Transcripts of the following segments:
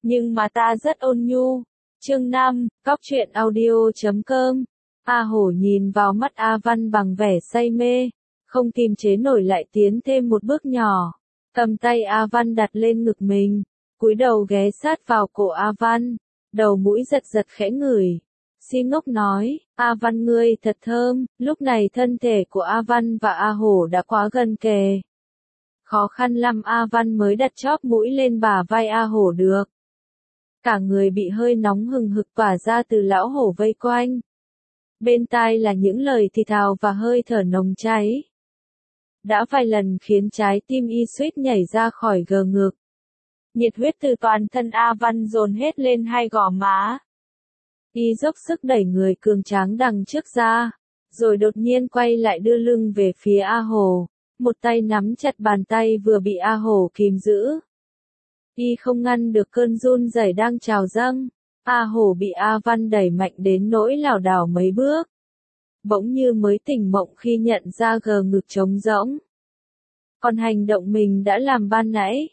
nhưng mà ta rất ôn nhu. Chương 5, Cóc truyện audio.com. A Hổ nhìn vào mắt A Văn bằng vẻ say mê, không kìm chế nổi lại tiến thêm một bước nhỏ, cầm tay A Văn đặt lên ngực mình, cúi đầu ghé sát vào cổ A Văn, đầu mũi giật giật khẽ ngửi. Si ngốc nói, A Văn ngươi thật thơm. Lúc này thân thể của A Văn và A Hổ đã quá gần kề. Khó khăn lắm A Văn mới đặt chóp mũi lên bả vai A Hổ được. Cả người bị hơi nóng hừng hực tỏa ra từ lão hổ vây quanh. Bên tai là những lời thì thào và hơi thở nồng cháy. Đã vài lần khiến trái tim y suýt nhảy ra khỏi gờ ngực. Nhiệt huyết từ toàn thân A Văn dồn hết lên hai gò má. Y dốc sức đẩy người cường tráng đằng trước ra, rồi đột nhiên quay lại đưa lưng về phía A Hổ, một tay nắm chặt bàn tay vừa bị A Hổ kìm giữ. Y không ngăn được cơn run rẩy đang trào dâng, A Hổ bị A Văn đẩy mạnh đến nỗi lảo đảo mấy bước. Bỗng như mới tỉnh mộng khi nhận ra gờ ngực trống rỗng. Còn hành động mình đã làm ban nãy.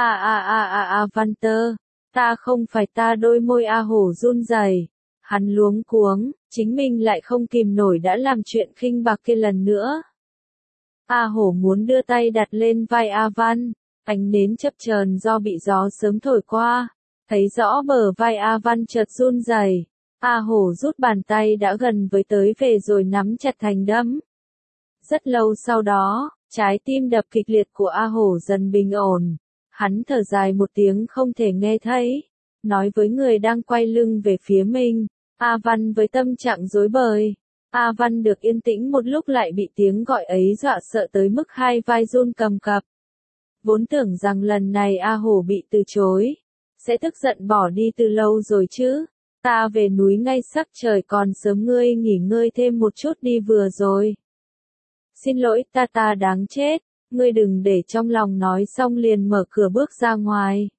A Văn tơ, ta không phải ta. Đôi môi A Hổ run rẩy. Hắn luống cuống, chính mình lại không kìm nổi đã làm chuyện khinh bạc kia lần nữa. A Hổ muốn đưa tay đặt lên vai A Văn, ánh nến chập chờn do bị gió sớm thổi qua, thấy rõ bờ vai A Văn chợt run rẩy. A Hổ rút bàn tay đã gần với tới về rồi nắm chặt thành đấm. Rất lâu sau đó, trái tim đập kịch liệt của A Hổ dần bình ổn. Hắn thở dài một tiếng không thể nghe thấy, nói với người đang quay lưng về phía mình. A Văn với tâm trạng rối bời. A Văn được yên tĩnh một lúc lại bị tiếng gọi ấy dọa sợ tới mức hai vai run cầm cập. Vốn tưởng rằng lần này A Hổ bị từ chối, sẽ tức giận bỏ đi từ lâu rồi chứ. Ta về núi ngay sắc trời còn sớm, ngươi nghỉ ngơi thêm một chút đi vừa rồi. Xin lỗi ta đáng chết, ngươi đừng để trong lòng. Nói xong liền mở cửa bước ra ngoài.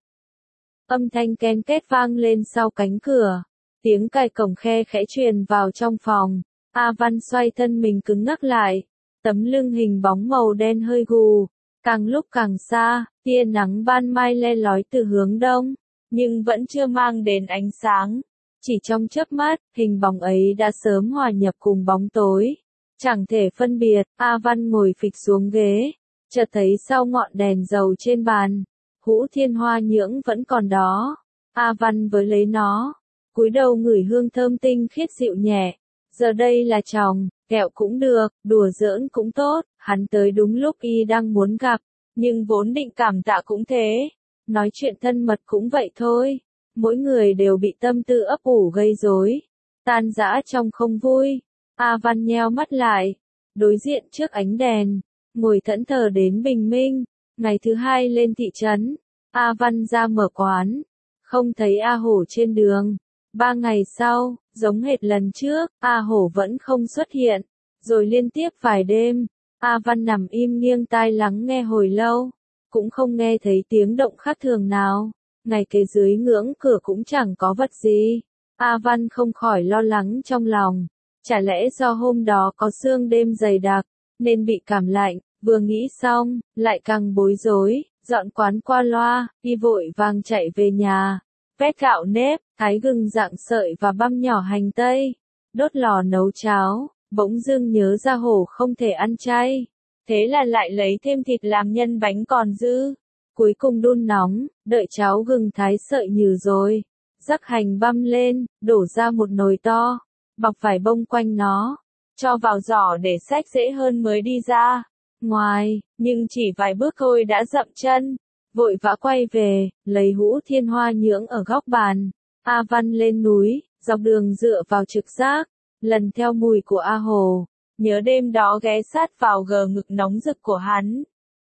Âm thanh ken két vang lên sau cánh cửa. Tiếng cài cổng khe khẽ truyền vào trong phòng. A Văn xoay thân mình cứng ngắc lại. Tấm lưng hình bóng màu đen hơi gù. Càng lúc càng xa, tia nắng ban mai le lói từ hướng đông, nhưng vẫn chưa mang đến ánh sáng. Chỉ trong chớp mắt, hình bóng ấy đã sớm hòa nhập cùng bóng tối. Chẳng thể phân biệt. A Văn ngồi phịch xuống ghế, chợt thấy sau ngọn đèn dầu trên bàn, hũ thiên hoa nhưỡng vẫn còn đó. A Văn với lấy nó, cúi đầu ngửi hương thơm tinh khiết dịu nhẹ. Giờ đây là chồng, kẹo cũng được, đùa giỡn cũng tốt. Hắn tới đúng lúc y đang muốn gặp, nhưng vốn định cảm tạ cũng thế, nói chuyện thân mật cũng vậy thôi. Mỗi người đều bị tâm tư ấp ủ gây rối, tan rã trong không vui. A Văn nheo mắt lại, đối diện trước ánh đèn, ngồi thẫn thờ đến bình minh. Ngày thứ hai lên thị trấn, A Văn ra mở quán, không thấy A Hổ trên đường. 3 ngày sau, giống hệt lần trước, A Hổ vẫn không xuất hiện, rồi liên tiếp vài đêm, A Văn nằm im nghiêng tai lắng nghe hồi lâu, cũng không nghe thấy tiếng động khác thường nào. Ngày kế dưới ngưỡng cửa cũng chẳng có vật gì. A Văn không khỏi lo lắng trong lòng. Chả lẽ do hôm đó có sương đêm dày đặc, nên bị cảm lạnh. Vừa nghĩ xong, lại càng bối rối. Dọn quán qua loa, đi vội vàng chạy về nhà. Vét gạo nếp, thái gừng rạng sợi và băm nhỏ hành tây. Đốt lò nấu cháo. Bỗng dưng nhớ ra Hổ không thể ăn chay. Thế là lại lấy thêm thịt làm nhân bánh còn dư. Cuối cùng đun nóng, đợi cháo gừng thái sợi nhừ rồi. Rắc hành băm lên, đổ ra một nồi to. Bọc vải bông quanh nó. Cho vào giỏ để xách dễ hơn mới đi ra ngoài. Nhưng chỉ vài bước thôi đã dậm chân. Vội vã quay về, lấy hũ thiên hoa nhưỡng ở góc bàn. A Văn lên núi, dọc đường dựa vào trực giác. Lần theo mùi của A Hổ, nhớ đêm đó ghé sát vào gờ ngực nóng rực của hắn.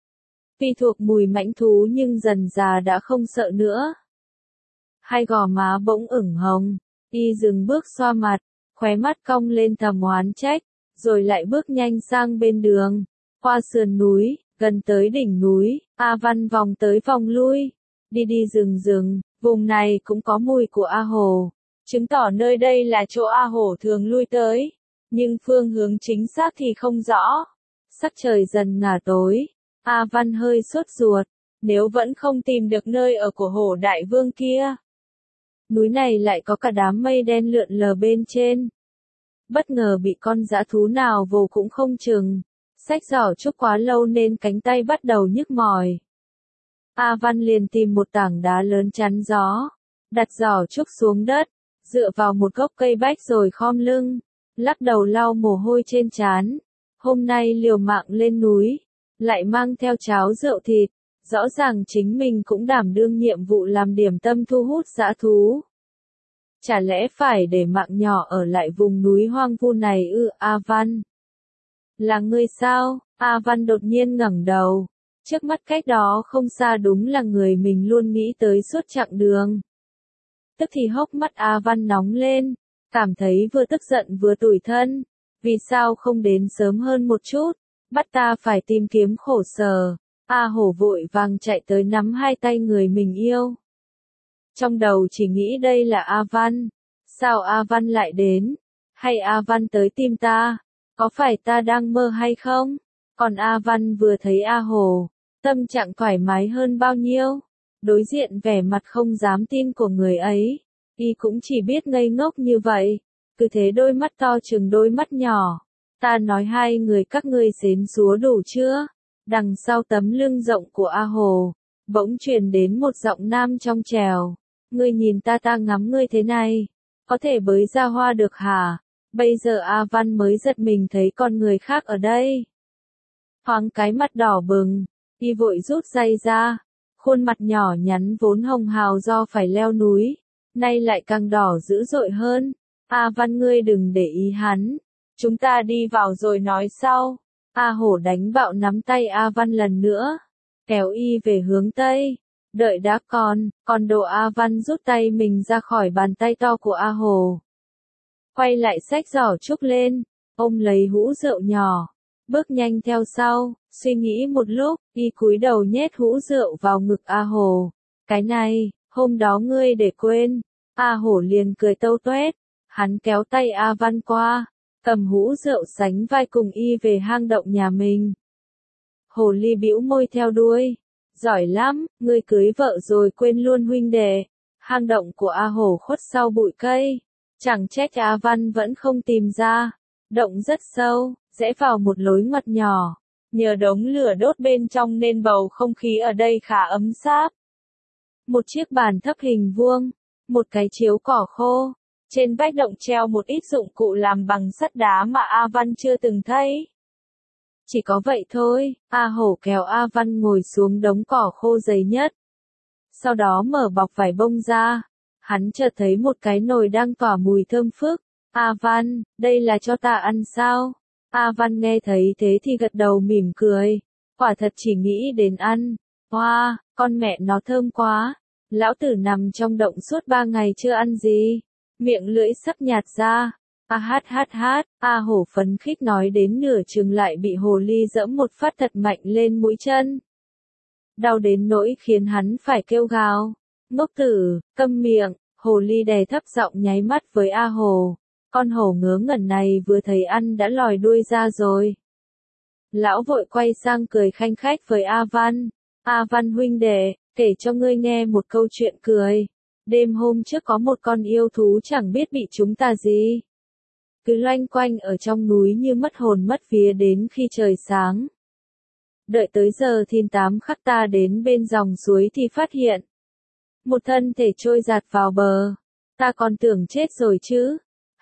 Tuy thuộc mùi mãnh thú nhưng dần già đã không sợ nữa. Hai gò má bỗng ửng hồng, y dừng bước xoa mặt, khóe mắt cong lên thầm oán trách, rồi lại bước nhanh sang bên đường. Qua sườn núi, gần tới đỉnh núi, A Văn vòng tới vòng lui, đi rừng, vùng này cũng có mùi của A Hổ. Chứng tỏ nơi đây là chỗ A Hổ thường lui tới, nhưng phương hướng chính xác thì không rõ. Sắc trời dần ngả tối, A Văn hơi sốt ruột, nếu vẫn không tìm được nơi ở của Hổ Đại Vương kia, núi này lại có cả đám mây đen lượn lờ bên trên. Bất ngờ bị con dã thú nào vồ cũng không chừng. Xách giỏ trúc quá lâu nên cánh tay bắt đầu nhức mỏi. A Văn liền tìm một tảng đá lớn chắn gió, đặt giỏ trúc xuống đất, dựa vào một gốc cây bách rồi khom lưng, lắc đầu lau mồ hôi trên trán. Hôm nay liều mạng lên núi, lại mang theo cháo rượu thịt, rõ ràng chính mình cũng đảm đương nhiệm vụ làm điểm tâm thu hút dã thú. Chả lẽ phải để mạng nhỏ ở lại vùng núi hoang vu này ư? A Văn? Là ngươi sao? A Văn đột nhiên ngẩng đầu. Trước mắt cách đó không xa đúng là người mình luôn nghĩ tới suốt chặng đường. Tức thì hốc mắt A Văn nóng lên, cảm thấy vừa tức giận vừa tủi thân. Vì sao không đến sớm hơn một chút, bắt ta phải tìm kiếm khổ sở. A Hổ vội vàng chạy tới nắm hai tay người mình yêu. Trong đầu chỉ nghĩ đây là A Văn. Sao A Văn lại đến? Hay A Văn tới tìm ta? Có phải ta đang mơ hay không? Còn A Văn vừa thấy A Hổ, tâm trạng thoải mái hơn bao nhiêu. Đối diện vẻ mặt không dám tin của người ấy, y cũng chỉ biết ngây ngốc như vậy. Cứ thế đôi mắt to chừng đôi mắt nhỏ. Ta nói hai người các ngươi xến xúa đủ chưa? Đằng sau tấm lưng rộng của A Hồ, bỗng truyền đến một giọng nam trong trèo. Ngươi nhìn ta ngắm ngươi thế này, có thể bới ra hoa được hả? Bây giờ A Văn mới giật mình thấy con người khác ở đây. Thoáng cái mặt đỏ bừng, y vội rút dây ra. Khuôn mặt nhỏ nhắn vốn hồng hào do phải leo núi, nay lại càng đỏ dữ dội hơn. A Văn ngươi đừng để ý hắn, chúng ta đi vào rồi nói sau. A Hổ đánh bạo nắm tay A Văn lần nữa, kéo y về hướng Tây. Đợi đã còn đồ. A Văn rút tay mình ra khỏi bàn tay to của A Hổ. Quay lại xách giỏ trúc lên, ôm lấy hũ rượu nhỏ, bước nhanh theo sau, suy nghĩ một lúc, y cúi đầu nhét hũ rượu vào ngực A Hổ. Cái này, hôm đó ngươi để quên. A Hổ liền cười tâu tuét, hắn kéo tay A Văn qua, cầm hũ rượu sánh vai cùng y về hang động nhà mình. Hồ ly bĩu môi theo đuôi. Giỏi lắm, ngươi cưới vợ rồi quên luôn huynh đệ. Hang động của A Hổ khuất sau bụi cây. Chẳng trách A Văn vẫn không tìm ra. Động rất sâu, rẽ vào một lối ngoặt nhỏ. Nhờ đống lửa đốt bên trong nên bầu không khí ở đây khá ấm sáp. Một chiếc bàn thấp hình vuông, một cái chiếu cỏ khô. Trên vách động treo một ít dụng cụ làm bằng sắt đá mà A Văn chưa từng thấy. Chỉ có vậy thôi, A Hổ kéo A Văn ngồi xuống đống cỏ khô dày nhất. Sau đó mở bọc vải bông ra. Hắn chợt thấy một cái nồi đang tỏa mùi thơm phức. A Văn, đây là cho ta ăn sao? A Văn nghe thấy thế thì gật đầu mỉm cười. Quả thật chỉ nghĩ đến ăn. Hoa, con mẹ nó thơm quá. Lão tử nằm trong động suốt 3 ngày chưa ăn gì. Miệng lưỡi sắp nhạt ra. A Hổ phấn khích nói đến nửa chừng lại bị hồ ly giẫm một phát thật mạnh lên mũi chân. Đau đến nỗi khiến hắn phải kêu gào. Ngốc tử, câm miệng. Hồ ly đè thấp giọng nháy mắt với A Hổ. Con hổ ngớ ngẩn này vừa thấy ăn đã lòi đuôi ra rồi. Lão vội quay sang cười khanh khách với A Văn. A Văn huynh đệ, kể cho ngươi nghe một câu chuyện cười. Đêm hôm trước có một con yêu thú chẳng biết bị chúng ta gì. Cứ loanh quanh ở trong núi như mất hồn mất vía đến khi trời sáng. Đợi tới giờ Thìn 8 khắc ta đến bên dòng suối thì phát hiện. Một thân thể trôi giạt vào bờ. Ta còn tưởng chết rồi chứ.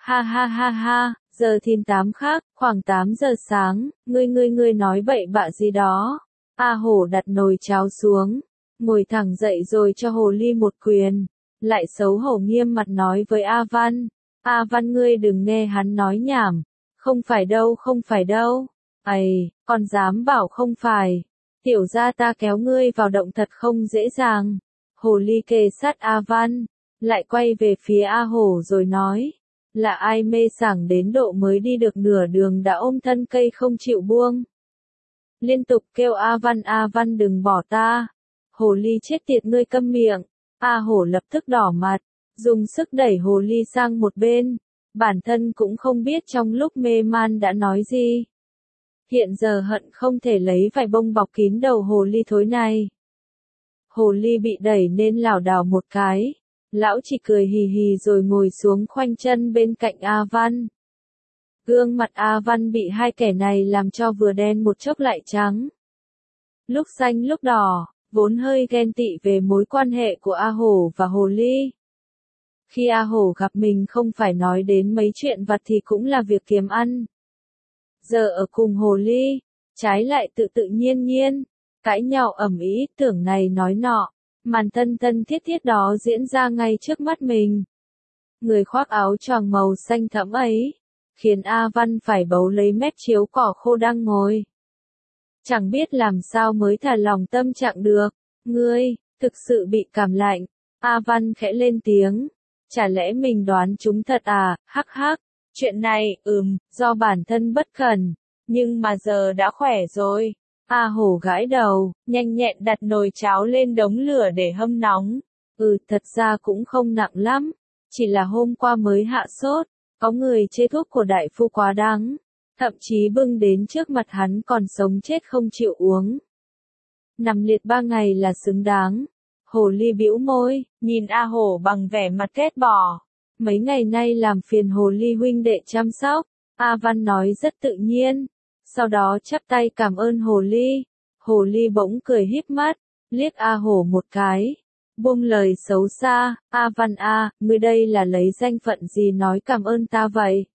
Ha, giờ Thìn 8 khắc, khoảng 8 giờ sáng, ngươi nói bậy bạ gì đó. A Hổ đặt nồi cháo xuống, ngồi thẳng dậy rồi cho hồ ly một quyền. Lại xấu hổ nghiêm mặt nói với A Văn. A Văn ngươi đừng nghe hắn nói nhảm. Không phải đâu. Ây, còn dám bảo không phải. Tiểu ra ta kéo ngươi vào động thật không dễ dàng. Hồ ly kề sát A Văn, lại quay về phía A Hổ rồi nói. Là ai mê sảng đến độ mới đi được nửa đường đã ôm thân cây không chịu buông. Liên tục kêu A Văn đừng bỏ ta. Hồ ly chết tiệt ngươi câm miệng. A Hổ lập tức đỏ mặt, dùng sức đẩy hồ ly sang một bên. Bản thân cũng không biết trong lúc mê man đã nói gì. Hiện giờ hận không thể lấy vải bông bọc kín đầu hồ ly thối này. Hồ ly bị đẩy nên lảo đảo một cái, Lão chỉ cười hì hì rồi ngồi xuống khoanh chân bên cạnh A Văn. Gương mặt A Văn bị hai kẻ này làm cho vừa đen một chốc lại trắng. Lúc xanh lúc đỏ, vốn hơi ghen tị về mối quan hệ của A Hổ và Hồ Ly. Khi A Hổ gặp mình không phải nói đến mấy chuyện vặt thì cũng là việc kiếm ăn. Giờ ở cùng Hồ Ly, trái lại tự tự nhiên, cãi nhau ầm ĩ, tưởng này nói nọ, màn thân thân thiết thiết đó diễn ra ngay trước mắt mình. Người khoác áo choàng màu xanh thẫm ấy, khiến A Văn phải bấu lấy mép chiếu cỏ khô đang ngồi. Chẳng biết làm sao mới thả lòng tâm trạng được. Ngươi, thực sự bị cảm lạnh. A Văn khẽ lên tiếng. Chả lẽ mình đoán chúng thật à, hắc hắc. Chuyện này, do bản thân bất cẩn. Nhưng mà giờ đã khỏe rồi. A Hổ gãi đầu, nhanh nhẹn đặt nồi cháo lên đống lửa để hâm nóng. Thật ra cũng không nặng lắm. Chỉ là hôm qua mới hạ sốt. Có người chê thuốc của đại phu quá đắng. Thậm chí bưng đến trước mặt hắn còn sống chết không chịu uống. Nằm liệt 3 ngày là xứng đáng. Hồ Ly bĩu môi, nhìn A Hổ bằng vẻ mặt ghét bỏ. Mấy ngày nay làm phiền Hồ Ly huynh đệ chăm sóc. A Văn nói rất tự nhiên. Sau đó chắp tay cảm ơn Hồ Ly. Hồ Ly bỗng cười híp mắt, liếc A Hổ một cái. Buông lời xấu xa, A Văn a, ngươi đây là lấy danh phận gì nói cảm ơn ta vậy?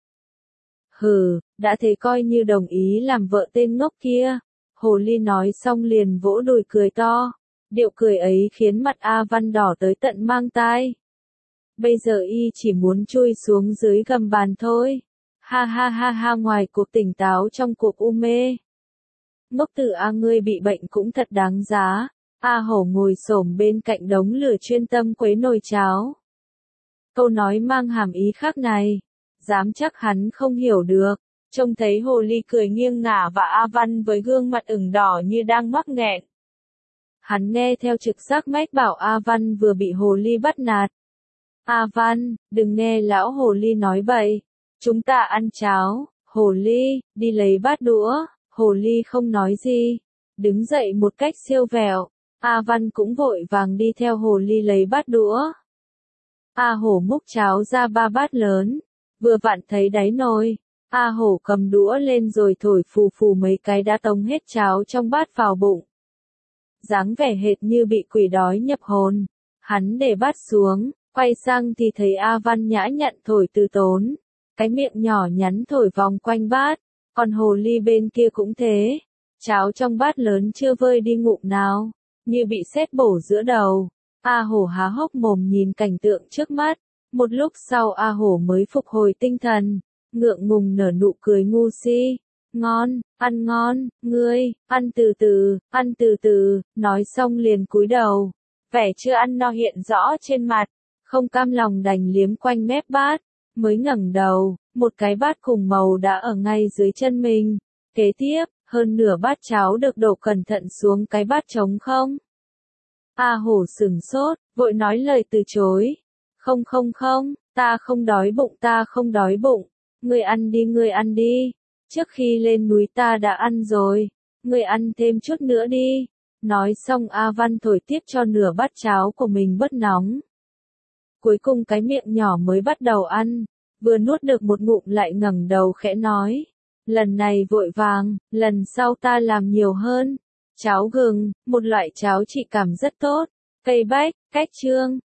Hừ, đã thế coi như đồng ý làm vợ tên ngốc kia. Hồ Ly nói xong liền vỗ đùi cười to. Điệu cười ấy khiến mặt A Văn đỏ tới tận mang tai. Bây giờ y chỉ muốn chui xuống dưới gầm bàn thôi. Ha ha ha ha, ngoài cuộc tỉnh táo trong cuộc u mê. Ngốc tử A, ngươi bị bệnh cũng thật đáng giá. A Hổ ngồi xổm bên cạnh đống lửa chuyên tâm khuấy nồi cháo. Câu nói mang hàm ý khác này, dám chắc hắn không hiểu được. Trông thấy Hồ Ly cười nghiêng ngả và A Văn với gương mặt ửng đỏ như đang mắc nghẹn. Hắn nghe theo trực giác mách bảo A Văn vừa bị Hồ Ly bắt nạt. A Văn, đừng nghe lão Hồ Ly nói bậy. Chúng ta ăn cháo. Hồ Ly, đi lấy bát đũa. Hồ Ly không nói gì, đứng dậy một cách siêu vẹo. A Văn cũng vội vàng đi theo Hồ Ly lấy bát đũa. A Hổ múc cháo ra 3 bát lớn, vừa vặn thấy đáy nồi. A Hổ cầm đũa lên rồi thổi phù phù mấy cái đã tống hết cháo trong bát vào bụng. Dáng vẻ hệt như bị quỷ đói nhập hồn. Hắn để bát xuống, quay sang thì thấy A Văn nhã nhặn thổi từ tốn. Cái miệng nhỏ nhắn thổi vòng quanh bát, còn Hồ Ly bên kia cũng thế. Cháo trong bát lớn chưa vơi đi ngụm nào, như bị sét bổ giữa đầu. A Hổ há hốc mồm nhìn cảnh tượng trước mắt. Một lúc sau A Hổ mới phục hồi tinh thần, ngượng ngùng nở nụ cười ngu si. Ngon, ăn ngon, ngươi, ăn từ từ, nói xong liền cúi đầu. Vẻ chưa ăn no hiện rõ trên mặt, không cam lòng đành liếm quanh mép bát, mới ngẩng đầu, một cái bát cùng màu đã ở ngay dưới chân mình. Kế tiếp, hơn nửa bát cháo được đổ cẩn thận xuống cái bát trống không. A Hổ sửng sốt, vội nói lời từ chối. Không, ta không đói bụng. Ngươi ăn đi. Trước khi lên núi ta đã ăn rồi. Ngươi ăn thêm chút nữa đi. Nói xong A Văn thổi tiếp cho nửa bát cháo của mình bớt nóng. Cuối cùng cái miệng nhỏ mới bắt đầu ăn. Vừa nuốt được một ngụm lại ngẩng đầu khẽ nói. Lần này vội vàng, lần sau ta làm nhiều hơn. Cháo gừng, một loại cháo trị cảm rất tốt. Cây bách, cách trương.